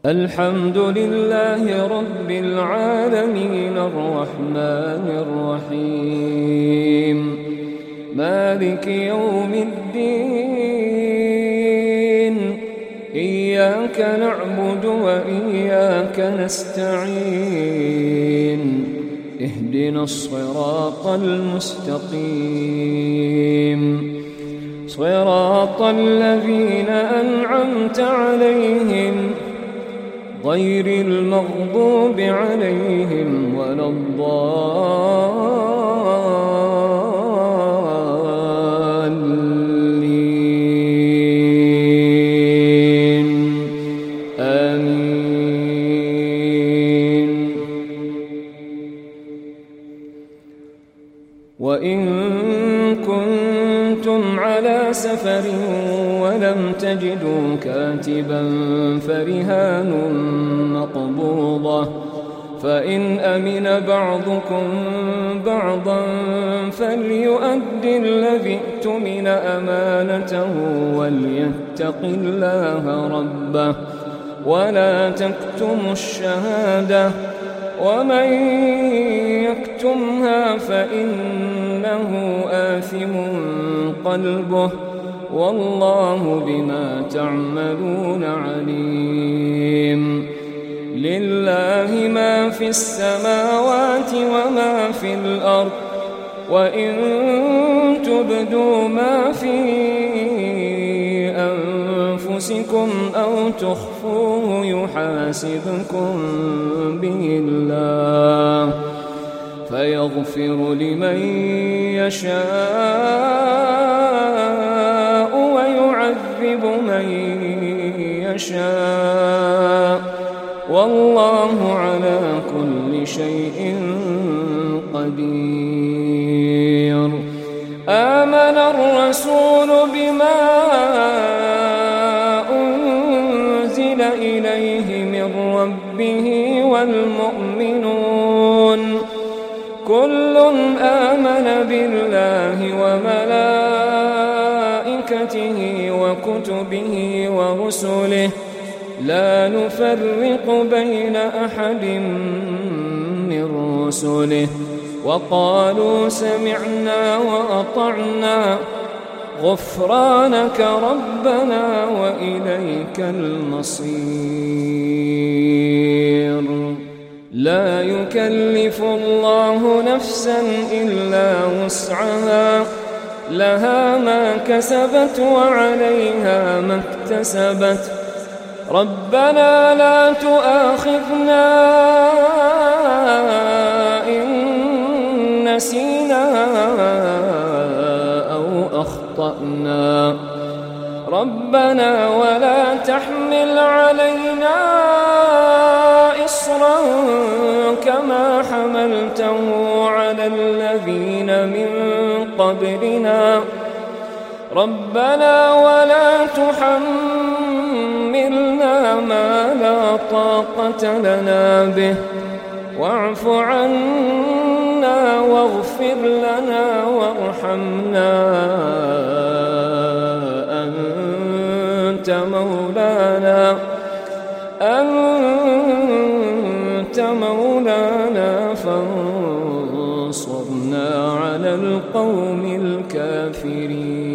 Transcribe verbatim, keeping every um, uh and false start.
الحمد لله رب العالمين الرحمن الرحيم مالك يوم الدين إياك نعبد وإياك نستعين اهدنا الصراط المستقيم صراط الذين أنعمت عليهم غير المغضوب عليهم ولا الضالين آمين. وإن كنتم على سفر ولم تجدوا كاتبا فرهان مقبوضة فإن أمن بعضكم بعضا فليؤد الذي اؤتمن أمانته وليتق الله ربه ولا تكتموا الشهادة ومن يكتمها فإنه آثم قلبه والله بما تعملون عليم. لله ما في السماوات وما في الأرض وإن تبدوا ما في أنفسكم أو تخفوه يحاسبكم به الله فيغفر لمن يشاء ويعذب من يشاء والله على كل شيء قدير. آمن الرسول بما أنزل إليه من ربه والمؤمنون كل آمن بالله وملائكته وكتبه ورسله لا نفرق بين أحد من رسله وقالوا سمعنا وأطعنا غفرانك ربنا وإليك المصير. لا يكلف الله نفسا إلا وسعها لها ما كسبت وعليها ما اكتسبت ربنا لا تؤاخذنا إن نسينا أو أخطأنا ربنا ولا تحمل علينا إصرا كما حملته على الذين من قبلنا ربنا ولا تحملنا ما لا طاقة لنا به واعف عنا واغفر لنا وارحمنا أنت مولانا أنت مولانا فانصرنا على القوم الكافرين.